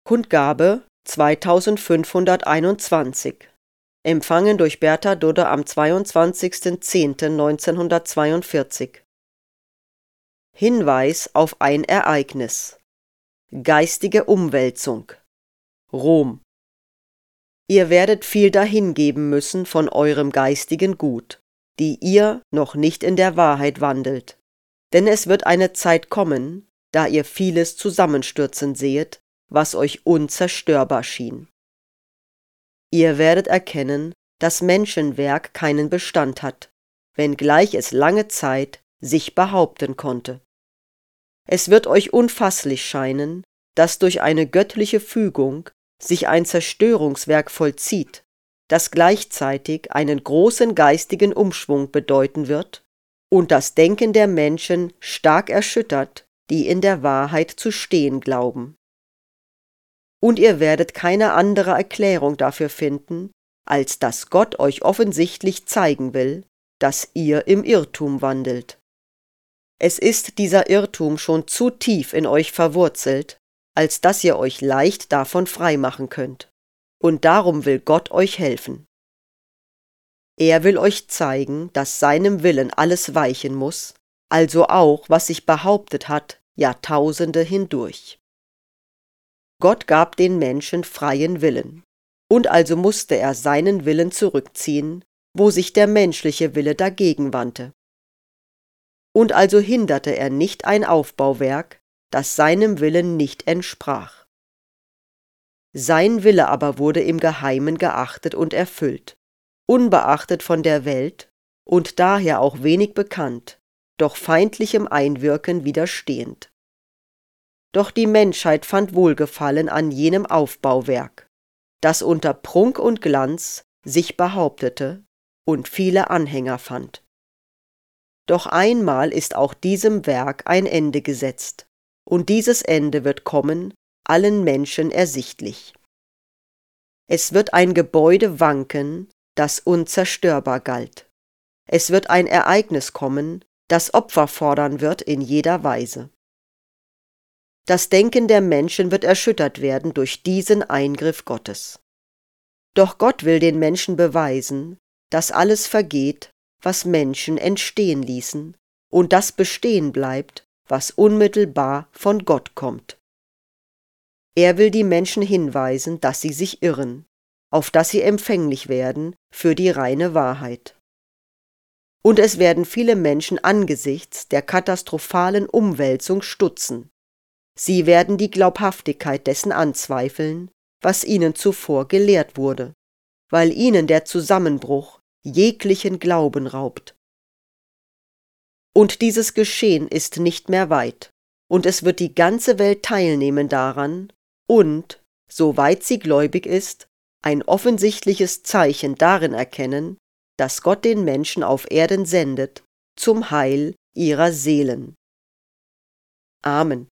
Kundgabe 2521. Empfangen durch Bertha Dudde am 22.10.1942. Hinweis auf ein Ereignis. Geistige Umwälzung. Rom. Ihr werdet viel dahingeben müssen von eurem geistigen Gut, die ihr noch nicht in der Wahrheit wandelt. Denn es wird eine Zeit kommen, da ihr vieles zusammenstürzen sehet, was euch unzerstörbar schien. Ihr werdet erkennen, dass Menschenwerk keinen Bestand hat, wenngleich es lange Zeit sich behaupten konnte. Es wird euch unfasslich scheinen, dass durch eine göttliche Fügung sich ein Zerstörungswerk vollzieht, das gleichzeitig einen großen geistigen Umschwung bedeuten wird und das Denken der Menschen stark erschüttert, die in der Wahrheit zu stehen glauben. Und ihr werdet keine andere Erklärung dafür finden, als dass Gott euch offensichtlich zeigen will, dass ihr im Irrtum wandelt. Es ist dieser Irrtum schon zu tief in euch verwurzelt, als dass ihr euch leicht davon freimachen könnt. Und darum will Gott euch helfen. Er will euch zeigen, dass seinem Willen alles weichen muss, also auch, was sich behauptet hat, Jahrtausende hindurch. Gott gab den Menschen freien Willen, und also musste er seinen Willen zurückziehen, wo sich der menschliche Wille dagegen wandte. Und also hinderte er nicht ein Aufbauwerk, das seinem Willen nicht entsprach. Sein Wille aber wurde im Geheimen geachtet und erfüllt, unbeachtet von der Welt und daher auch wenig bekannt, doch feindlichem Einwirken widerstehend. Doch die Menschheit fand Wohlgefallen an jenem Aufbauwerk, das unter Prunk und Glanz sich behauptete und viele Anhänger fand. Doch einmal ist auch diesem Werk ein Ende gesetzt, und dieses Ende wird kommen, allen Menschen ersichtlich. Es wird ein Gebäude wanken, das unzerstörbar galt. Es wird ein Ereignis kommen, das Opfer fordern wird in jeder Weise. Das Denken der Menschen wird erschüttert werden durch diesen Eingriff Gottes. Doch Gott will den Menschen beweisen, dass alles vergeht, was Menschen entstehen ließen, und das bestehen bleibt, was unmittelbar von Gott kommt. Er will die Menschen hinweisen, dass sie sich irren, auf dass sie empfänglich werden für die reine Wahrheit. Und es werden viele Menschen angesichts der katastrophalen Umwälzung stutzen. Sie werden die Glaubhaftigkeit dessen anzweifeln, was ihnen zuvor gelehrt wurde, weil ihnen der Zusammenbruch jeglichen Glauben raubt. Und dieses Geschehen ist nicht mehr weit, und es wird die ganze Welt teilnehmen daran und, soweit sie gläubig ist, ein offensichtliches Zeichen darin erkennen, dass Gott den Menschen auf Erden sendet, zum Heil ihrer Seelen. Amen.